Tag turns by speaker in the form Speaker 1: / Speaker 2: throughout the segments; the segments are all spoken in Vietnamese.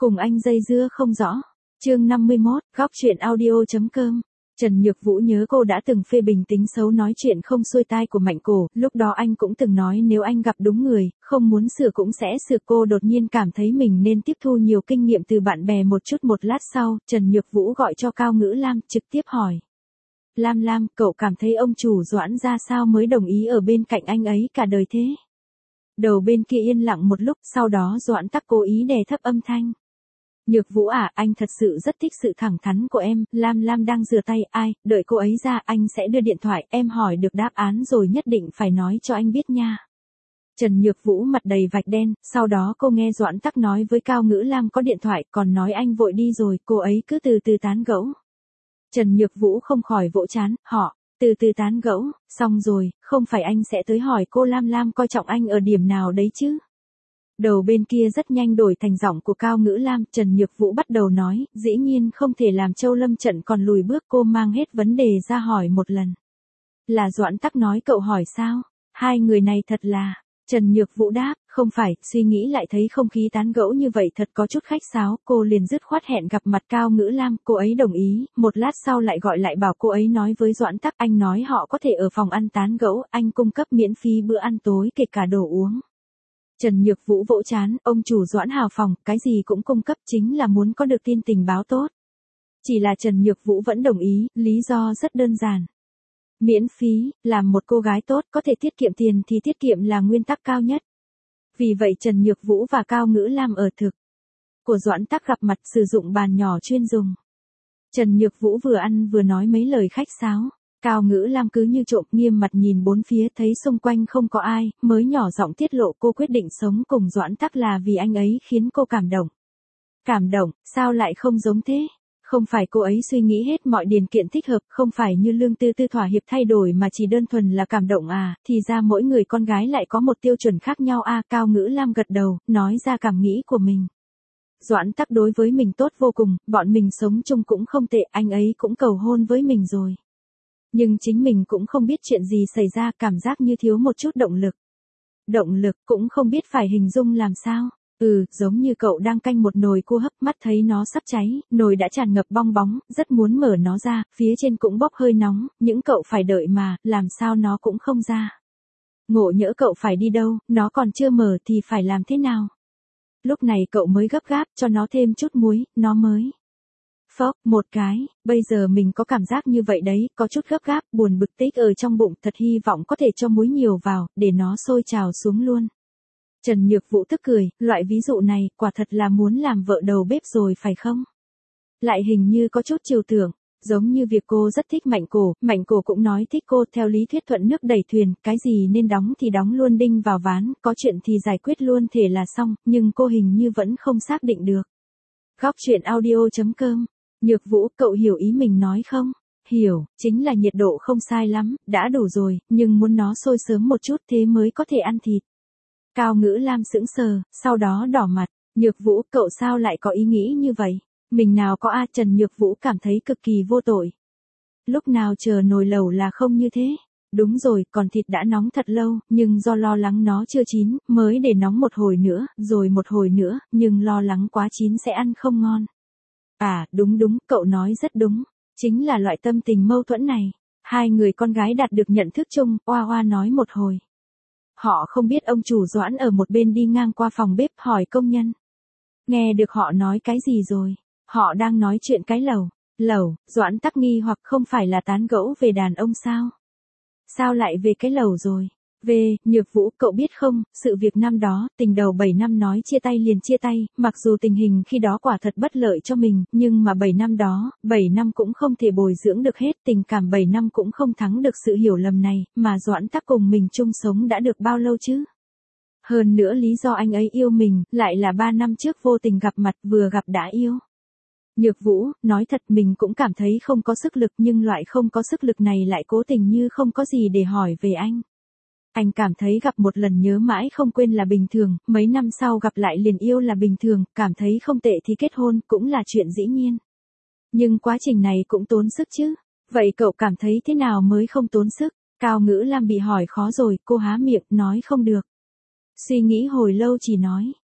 Speaker 1: Cùng anh dây dưa không rõ. Chương 51, góc truyện audio.com. Trần Nhược Vũ nhớ cô đã từng phê bình tính xấu nói chuyện không xuôi tai của Mạnh Cổ, lúc đó anh cũng từng nói nếu anh gặp đúng người, không muốn sửa cũng sẽ sửa. Cô đột nhiên cảm thấy mình nên tiếp thu nhiều kinh nghiệm từ bạn bè một chút. Một lát sau, Trần Nhược Vũ gọi cho Cao Ngữ Lam, trực tiếp hỏi. Lam, cậu cảm thấy ông chủ Doãn ra sao mới đồng ý ở bên cạnh anh ấy cả đời thế? Đầu bên kia yên lặng một lúc, sau đó Doãn Tắc cố ý đè thấp âm thanh. Nhược Vũ à, anh thật sự rất thích sự thẳng thắn của em. Lam đang rửa tay, đợi cô ấy ra, anh sẽ đưa điện thoại, em hỏi được đáp án rồi nhất định phải nói cho anh biết nha. Trần Nhược Vũ mặt đầy vạch đen, sau đó cô nghe Doãn Tắc nói với Cao Ngữ Lam có điện thoại, còn nói anh vội đi rồi, cô ấy cứ từ từ tán gẫu. Trần Nhược Vũ không khỏi vỗ trán, họ, từ từ tán gẫu, xong rồi, không phải anh sẽ tới hỏi cô Lam coi trọng anh ở điểm nào đấy chứ? Đầu bên kia rất nhanh đổi thành giọng của Cao Ngữ Lam, Trần Nhược Vũ bắt đầu nói, dĩ nhiên không thể làm Châu Lâm Trận còn lùi bước. Cô mang hết vấn đề ra hỏi một lần. Là Doãn Tắc nói cậu hỏi sao? Hai người này thật là... Trần Nhược Vũ đáp, không phải, suy nghĩ lại thấy không khí tán gẫu như vậy thật có chút khách sáo, cô liền dứt khoát hẹn gặp mặt Cao Ngữ Lam, cô ấy đồng ý, một lát sau lại gọi lại bảo cô ấy nói với Doãn Tắc, anh nói họ có thể ở phòng ăn tán gẫu, anh cung cấp miễn phí bữa ăn tối kể cả đồ uống. Trần Nhược Vũ vỗ trán, ông chủ Doãn hào phóng, cái gì cũng cung cấp chính là muốn có được tin tình báo tốt. Chỉ là Trần Nhược Vũ vẫn đồng ý, lý do rất đơn giản. Miễn phí, làm một cô gái tốt có thể tiết kiệm tiền thì tiết kiệm là nguyên tắc cao nhất. Vì vậy Trần Nhược Vũ và Cao Ngữ Lam ở thực của Doãn Tắc gặp mặt sử dụng bàn nhỏ chuyên dùng. Trần Nhược Vũ vừa ăn vừa nói mấy lời khách sáo. Cao Ngữ Lam cứ như trộm nghiêm mặt nhìn bốn phía, thấy xung quanh không có ai, mới nhỏ giọng tiết lộ cô quyết định sống cùng Doãn Tắc là vì anh ấy khiến cô cảm động. Cảm động, sao lại không giống thế? Không phải cô ấy suy nghĩ hết mọi điều kiện thích hợp, không phải như Lương Tư Tư thỏa hiệp thay đổi mà chỉ đơn thuần là cảm động à, thì ra mỗi người con gái lại có một tiêu chuẩn khác nhau à. Cao Ngữ Lam gật đầu, nói ra cảm nghĩ của mình. Doãn Tắc đối với mình tốt vô cùng, bọn mình sống chung cũng không tệ, anh ấy cũng cầu hôn với mình rồi. Nhưng chính mình cũng không biết chuyện gì xảy ra, cảm giác như thiếu một chút động lực. Động lực cũng không biết phải hình dung làm sao. Giống như cậu đang canh một nồi cua hấp, mắt thấy nó sắp cháy, nồi đã tràn ngập bong bóng, rất muốn mở nó ra, phía trên cũng bốc hơi nóng, những cậu phải đợi mà, làm sao nó cũng không ra. Ngộ nhỡ cậu phải đi đâu, nó còn chưa mở thì phải làm thế nào? Lúc này cậu mới gấp gáp cho nó thêm chút muối, nó mới phốc một cái, bây giờ mình có cảm giác như vậy đấy, có chút gấp gáp, buồn bực tích ở trong bụng, thật hy vọng có thể cho muối nhiều vào, để nó sôi trào xuống luôn. Trần Nhược Vũ tức cười, loại ví dụ này, quả thật là muốn làm vợ đầu bếp rồi phải không? Lại hình như có chút trừu tượng, giống như việc cô rất thích Mạnh Cổ cũng nói thích cô, theo lý thuyết thuận nước đẩy thuyền, cái gì nên đóng thì đóng luôn đinh vào ván, có chuyện thì giải quyết luôn thể là xong, nhưng cô hình như vẫn không xác định được. Góc truyện audio.com. Nhược Vũ, cậu hiểu ý mình nói không? Hiểu, chính là nhiệt độ không sai lắm, đã đủ rồi, nhưng muốn nó sôi sớm một chút thế mới có thể ăn thịt. Cao Ngữ Lam sững sờ, sau đó đỏ mặt, Nhược Vũ, cậu sao lại có ý nghĩ như vậy? Mình nào có a. Trần Nhược Vũ cảm thấy cực kỳ vô tội. Lúc nào chờ nồi lẩu là không như thế? Đúng rồi, còn thịt đã nóng thật lâu, nhưng do lo lắng nó chưa chín, mới để nóng một hồi nữa, rồi một hồi nữa, nhưng lo lắng quá chín sẽ ăn không ngon. À, đúng, cậu nói rất đúng. Chính là loại tâm tình mâu thuẫn này. Hai người con gái đạt được nhận thức chung, Oa nói một hồi. Họ không biết ông chủ Doãn ở một bên đi ngang qua phòng bếp hỏi công nhân. Nghe được họ nói cái gì rồi? Họ đang nói chuyện cái lẩu, Doãn Tắc nghi hoặc không phải là tán gẫu về đàn ông sao? Sao lại về cái lẩu rồi? Nhược Vũ, cậu biết không, sự việc năm đó, tình đầu 7 năm nói chia tay liền chia tay, mặc dù tình hình khi đó quả thật bất lợi cho mình, nhưng mà 7 năm đó, 7 năm cũng không thể bồi dưỡng được hết, tình cảm 7 năm cũng không thắng được sự hiểu lầm này, mà Doãn Tắc cùng mình chung sống đã được bao lâu chứ? Hơn nữa lý do anh ấy yêu mình, lại là 3 năm trước vô tình gặp mặt vừa gặp đã yêu. Nhược Vũ, nói thật mình cũng cảm thấy không có sức lực, nhưng loại không có sức lực này lại cố tình như không có gì để hỏi về anh. Anh cảm thấy gặp một lần nhớ mãi không quên là bình thường, mấy năm sau gặp lại liền yêu là bình thường, cảm thấy không tệ thì kết hôn cũng là chuyện dĩ nhiên. Nhưng quá trình này cũng tốn sức chứ. Vậy cậu cảm thấy thế nào mới không tốn sức? Cao Ngữ Lam bị hỏi khó rồi, cô há miệng, nói không được. Suy nghĩ hồi lâu chỉ nói,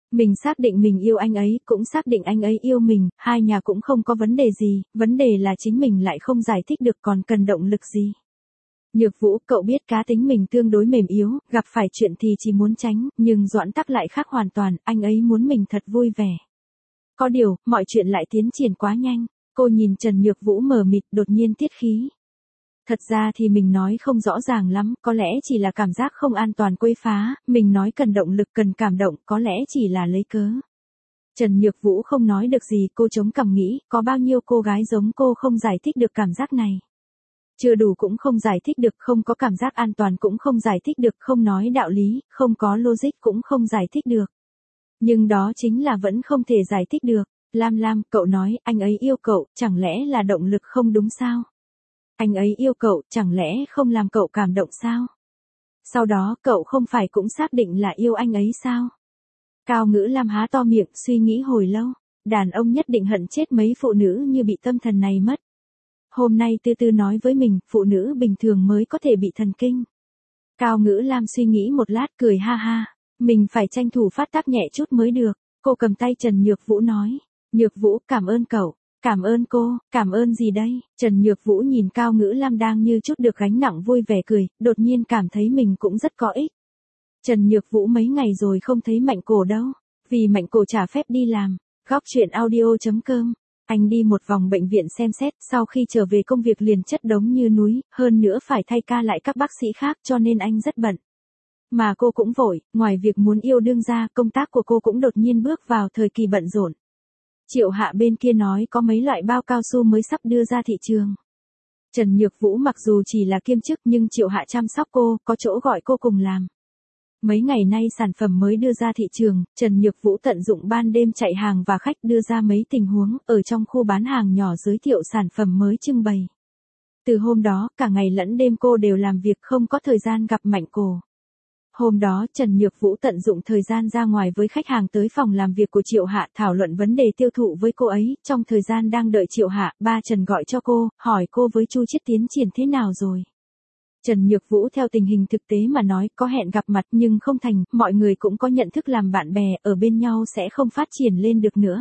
Speaker 1: Mình xác định mình yêu anh ấy, cũng xác định anh ấy yêu mình, hai nhà cũng không có vấn đề gì, vấn đề là chính mình lại không giải thích được còn cần động lực gì. Nhược Vũ, cậu biết cá tính mình tương đối mềm yếu, gặp phải chuyện thì chỉ muốn tránh, nhưng Doãn Tắc lại khác hoàn toàn, anh ấy muốn mình thật vui vẻ. Có điều, mọi chuyện lại tiến triển quá nhanh, cô nhìn Trần Nhược Vũ mờ mịt đột nhiên tiết khí. Thật ra thì mình nói không rõ ràng lắm, có lẽ chỉ là cảm giác không an toàn quấy phá, mình nói cần động lực cần cảm động, có lẽ chỉ là lấy cớ. Trần Nhược Vũ không nói được gì, cô chống cằm nghĩ, có bao nhiêu cô gái giống cô không giải thích được cảm giác này. Chưa đủ cũng không giải thích được, không có cảm giác an toàn cũng không giải thích được, không nói đạo lý, không có logic cũng không giải thích được. Nhưng đó chính là vẫn không thể giải thích được. Lam Lam, cậu nói, anh ấy yêu cậu, chẳng lẽ là động lực không đúng sao? Anh ấy yêu cậu, chẳng lẽ không làm cậu cảm động sao? Sau đó, cậu không phải cũng xác định là yêu anh ấy sao? Cao Ngữ Lam há to miệng, suy nghĩ hồi lâu. Đàn ông nhất định hận chết mấy phụ nữ như bị tâm thần này mất. Hôm nay Tư Tư nói với mình, phụ nữ bình thường mới có thể bị thần kinh. Cao Ngữ Lam suy nghĩ một lát cười ha ha. Mình phải tranh thủ phát tác nhẹ chút mới được. Cô cầm tay Trần Nhược Vũ nói. Nhược Vũ, cảm ơn cậu. Cảm ơn cô, cảm ơn gì đây? Trần Nhược Vũ nhìn Cao Ngữ Lam đang như chút được gánh nặng vui vẻ cười, đột nhiên cảm thấy mình cũng rất có ích. Trần Nhược Vũ mấy ngày rồi không thấy Mạnh Cổ đâu. Vì Mạnh Cổ trả phép đi làm. Góc chuyện audio.com. Anh đi một vòng bệnh viện xem xét, sau khi trở về công việc liền chất đống như núi, hơn nữa phải thay ca lại các bác sĩ khác cho nên anh rất bận. Mà cô cũng vội, ngoài việc muốn yêu đương ra, công tác của cô cũng đột nhiên bước vào thời kỳ bận rộn. Triệu Hạ bên kia nói có mấy loại bao cao su mới sắp đưa ra thị trường. Trần Nhược Vũ mặc dù chỉ là kiêm chức nhưng Triệu Hạ chăm sóc cô, có chỗ gọi cô cùng làm. Mấy ngày nay sản phẩm mới đưa ra thị trường, Trần Nhược Vũ tận dụng ban đêm chạy hàng và khách đưa ra mấy tình huống, ở trong khu bán hàng nhỏ giới thiệu sản phẩm mới trưng bày. Từ hôm đó, cả ngày lẫn đêm cô đều làm việc không có thời gian gặp Mạnh Cổ. Hôm đó Trần Nhược Vũ tận dụng thời gian ra ngoài với khách hàng tới phòng làm việc của Triệu Hạ thảo luận vấn đề tiêu thụ với cô ấy, trong thời gian đang đợi Triệu Hạ, ba Trần gọi cho cô, hỏi cô với Chu Chiết tiến triển thế nào rồi. Trần Nhược Vũ theo tình hình thực tế mà nói có hẹn gặp mặt nhưng không thành, mọi người cũng có nhận thức làm bạn bè, ở bên nhau sẽ không phát triển lên được nữa.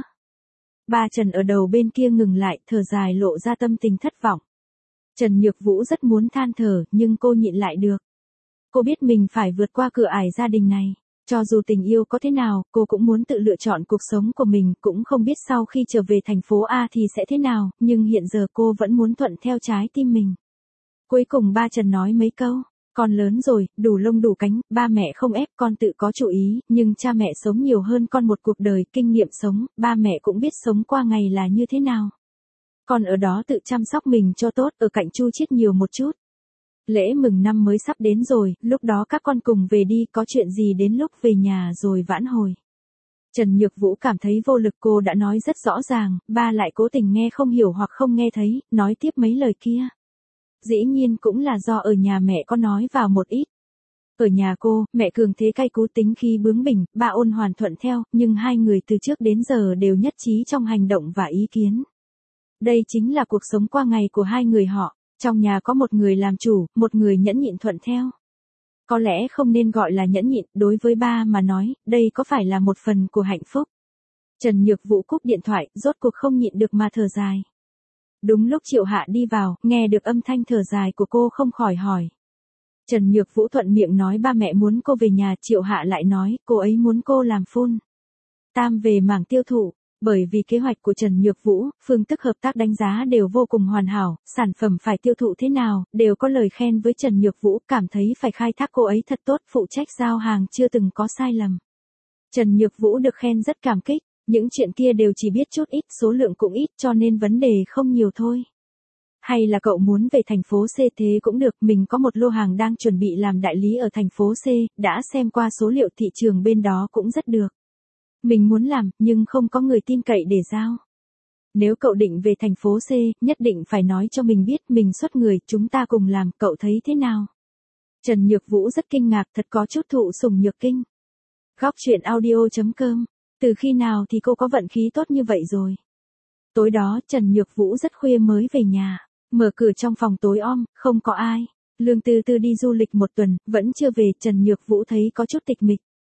Speaker 1: Ba Trần ở đầu bên kia ngừng lại, thở dài lộ ra tâm tình thất vọng. Trần Nhược Vũ rất muốn than thở, nhưng cô nhịn lại được. Cô biết mình phải vượt qua cửa ải gia đình này. Cho dù tình yêu có thế nào, cô cũng muốn tự lựa chọn cuộc sống của mình, cũng không biết sau khi trở về thành phố A thì sẽ thế nào, nhưng hiện giờ cô vẫn muốn thuận theo trái tim mình. Cuối cùng ba Trần nói mấy câu, con lớn rồi, đủ lông đủ cánh, ba mẹ không ép con tự có chủ ý, nhưng cha mẹ sống nhiều hơn con một cuộc đời, kinh nghiệm sống, ba mẹ cũng biết sống qua ngày là như thế nào. Con ở đó tự chăm sóc mình cho tốt, ở cạnh Chu Chiết nhiều một chút. Lễ mừng năm mới sắp đến rồi, lúc đó các con cùng về đi, có chuyện gì đến lúc về nhà rồi vãn hồi. Trần Nhược Vũ cảm thấy vô lực, cô đã nói rất rõ ràng, ba lại cố tình nghe không hiểu hoặc không nghe thấy, nói tiếp mấy lời kia. Dĩ nhiên cũng là do ở nhà mẹ có nói vào một ít. Ở nhà cô, mẹ cường thế cay cú tính khí bướng bỉnh, ba ôn hoàn thuận theo, nhưng hai người từ trước đến giờ đều nhất trí trong hành động và ý kiến. Đây chính là cuộc sống qua ngày của hai người họ. Trong nhà có một người làm chủ, một người nhẫn nhịn thuận theo. Có lẽ không nên gọi là nhẫn nhịn, đối với ba mà nói, đây có phải là một phần của hạnh phúc. Trần Nhược Vũ cúp điện thoại, rốt cuộc không nhịn được mà thở dài. Đúng lúc Triệu Hạ đi vào, nghe được âm thanh thở dài của cô không khỏi hỏi. Trần Nhược Vũ thuận miệng nói ba mẹ muốn cô về nhà, Triệu Hạ lại nói, cô ấy muốn cô làm full time về mảng tiêu thụ. Bởi vì kế hoạch của Trần Nhược Vũ, phương thức hợp tác đánh giá đều vô cùng hoàn hảo, sản phẩm phải tiêu thụ thế nào, đều có lời khen với Trần Nhược Vũ, cảm thấy phải khai thác cô ấy thật tốt, phụ trách giao hàng chưa từng có sai lầm. Trần Nhược Vũ được khen rất cảm kích, những chuyện kia đều chỉ biết chút ít, số lượng cũng ít cho nên vấn đề không nhiều thôi. Hay là cậu muốn về thành phố C thế cũng được, mình có một lô hàng đang chuẩn bị làm đại lý ở thành phố C, đã xem qua số liệu thị trường bên đó cũng rất được. Mình muốn làm, nhưng không có người tin cậy để giao. Nếu cậu định về thành phố C, nhất định phải nói cho mình biết, mình xuất người, chúng ta cùng làm, cậu thấy thế nào? Trần Nhược Vũ rất kinh ngạc, thật có chút thụ sủng nhược kinh. Góc chuyện audio.com. Từ khi nào thì cô có vận khí tốt như vậy rồi? Tối đó, Trần Nhược Vũ rất khuya mới về nhà. Mở cửa trong phòng tối om, không có ai. Lương Tư Tư đi du lịch một tuần, vẫn chưa về, Trần Nhược Vũ thấy có chút tịch mịch.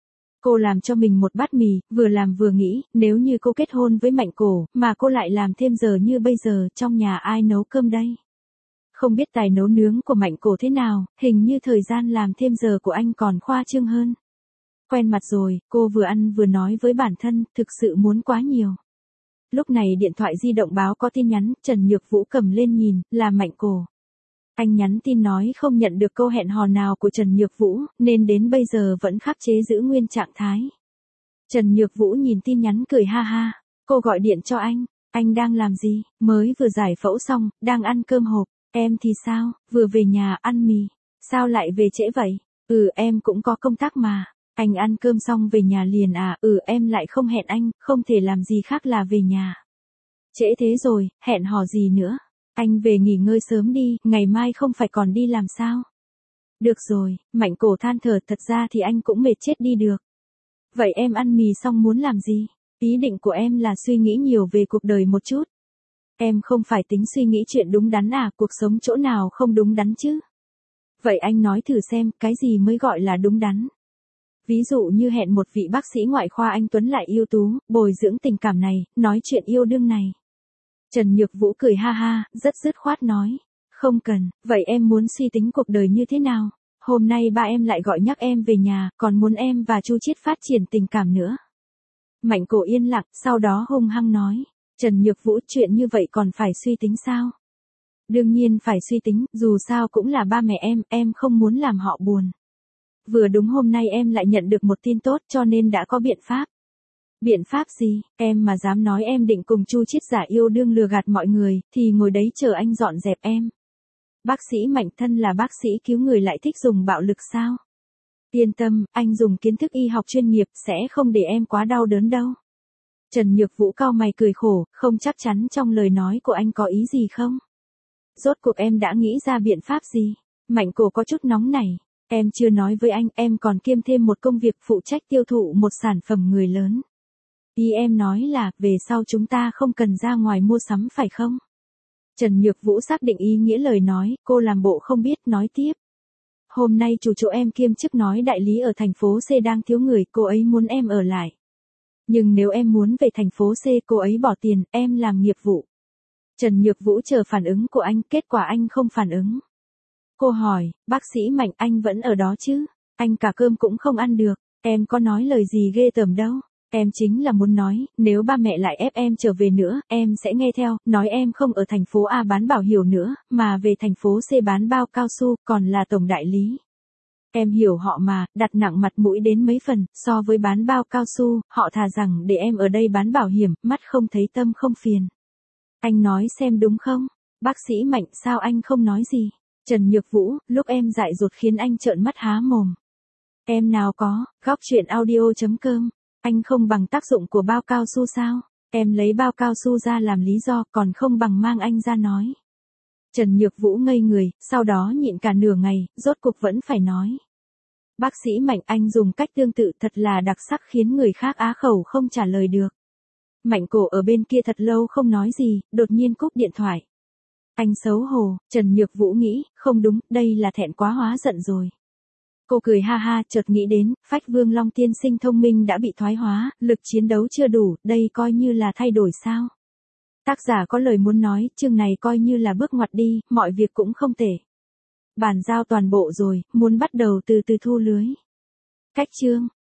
Speaker 1: Cô làm cho mình một bát mì, vừa làm vừa nghĩ, nếu như cô kết hôn với Mạnh Cổ, mà cô lại làm thêm giờ như bây giờ, trong nhà ai nấu cơm đây? Không biết tài nấu nướng của Mạnh Cổ thế nào, hình như thời gian làm thêm giờ của anh còn khoa trương hơn. Quen mặt rồi, cô vừa ăn vừa nói với bản thân, thực sự muốn quá nhiều. Lúc này điện thoại di động báo có tin nhắn, Trần Nhược Vũ cầm lên nhìn, là Mạnh Cổ. Anh nhắn tin nói không nhận được câu hẹn hò nào của Trần Nhược Vũ, nên đến bây giờ vẫn khắc chế giữ nguyên trạng thái. Trần Nhược Vũ nhìn tin nhắn cười ha ha, cô gọi điện cho anh đang làm gì, mới vừa giải phẫu xong, đang ăn cơm hộp, em thì sao, vừa về nhà ăn mì, sao lại về trễ vậy, em cũng có công tác mà, anh ăn cơm xong về nhà liền à, em lại không hẹn anh, không thể làm gì khác là về nhà. Trễ thế rồi, hẹn hò gì nữa. Anh về nghỉ ngơi sớm đi, ngày mai không phải còn đi làm sao? Được rồi, Mạnh Cổ than thở, thật ra thì anh cũng mệt chết đi được. Vậy em ăn mì xong muốn làm gì? Ý định của em là suy nghĩ nhiều về cuộc đời một chút. Em không phải tính suy nghĩ chuyện đúng đắn à, cuộc sống chỗ nào không đúng đắn chứ? Vậy anh nói thử xem, cái gì mới gọi là đúng đắn? Ví dụ như hẹn một vị bác sĩ ngoại khoa anh tuấn lại ưu tú, bồi dưỡng tình cảm này, nói chuyện yêu đương này. Trần Nhược Vũ cười ha ha, rất dứt khoát nói. Không cần, vậy em muốn suy tính cuộc đời như thế nào? Hôm nay ba em lại gọi nhắc em về nhà, còn muốn em và Chu Chiết phát triển tình cảm nữa. Mạnh Cổ yên lặng, sau đó hung hăng nói. Trần Nhược Vũ, chuyện như vậy còn phải suy tính sao? Đương nhiên phải suy tính, dù sao cũng là ba mẹ em không muốn làm họ buồn. Vừa đúng hôm nay em lại nhận được một tin tốt cho nên đã có biện pháp. Biện pháp gì, em mà dám nói em định cùng Chu Chiết giả yêu đương lừa gạt mọi người, thì ngồi đấy chờ anh dọn dẹp em. Bác sĩ Mạnh thân là bác sĩ cứu người lại thích dùng bạo lực sao? Yên tâm, anh dùng kiến thức y học chuyên nghiệp sẽ không để em quá đau đớn đâu. Trần Nhược Vũ cau mày cười khổ, không chắc chắn trong lời nói của anh có ý gì không? Rốt cuộc em đã nghĩ ra biện pháp gì? Mạnh Cổ có chút nóng nảy. Em chưa nói với anh, em còn kiêm thêm một công việc phụ trách tiêu thụ một sản phẩm người lớn. Ý em nói là, về sau chúng ta không cần ra ngoài mua sắm phải không? Trần Nhược Vũ xác định ý nghĩa lời nói, cô làm bộ không biết, nói tiếp. Hôm nay chủ chỗ em kiêm chức nói đại lý ở thành phố C đang thiếu người, cô ấy muốn em ở lại. Nhưng nếu em muốn về thành phố C, cô ấy bỏ tiền, em làm nghiệp vụ. Trần Nhược Vũ chờ phản ứng của anh, kết quả anh không phản ứng. Cô hỏi, bác sĩ Mạnh, anh vẫn ở đó chứ? Anh cả cơm cũng không ăn được, em có nói lời gì ghê tởm đâu. Em chính là muốn nói, nếu ba mẹ lại ép em trở về nữa, em sẽ nghe theo, nói em không ở thành phố A bán bảo hiểm nữa, mà về thành phố C bán bao cao su, còn là tổng đại lý. Em hiểu họ mà, đặt nặng mặt mũi đến mấy phần, so với bán bao cao su, họ thà rằng để em ở đây bán bảo hiểm, mắt không thấy tâm không phiền. Anh nói xem đúng không? Bác sĩ Mạnh, sao anh không nói gì? Trần Nhược Vũ, lúc em dại dột khiến anh trợn mắt há mồm. Em nào có, góc chuyện audio.com. Anh không bằng tác dụng của bao cao su sao? Em lấy bao cao su ra làm lý do, còn không bằng mang anh ra nói. Trần Nhược Vũ ngây người, sau đó nhịn cả nửa ngày, rốt cuộc vẫn phải nói. Bác sĩ Mạnh, anh dùng cách tương tự thật là đặc sắc khiến người khác á khẩu không trả lời được. Mạnh Cổ ở bên kia thật lâu không nói gì, đột nhiên cúp điện thoại. Anh xấu hổ, Trần Nhược Vũ nghĩ, không đúng, đây là thẹn quá hóa giận rồi. Cô cười ha ha, chợt nghĩ đến, Phách Vương Long tiên sinh thông minh đã bị thoái hóa, lực chiến đấu chưa đủ, đây coi như là thay đổi sao? Tác giả có lời muốn nói, chương này coi như là bước ngoặt đi, mọi việc cũng không tệ. Bàn giao toàn bộ rồi, muốn bắt đầu từ từ thu lưới. Cách chương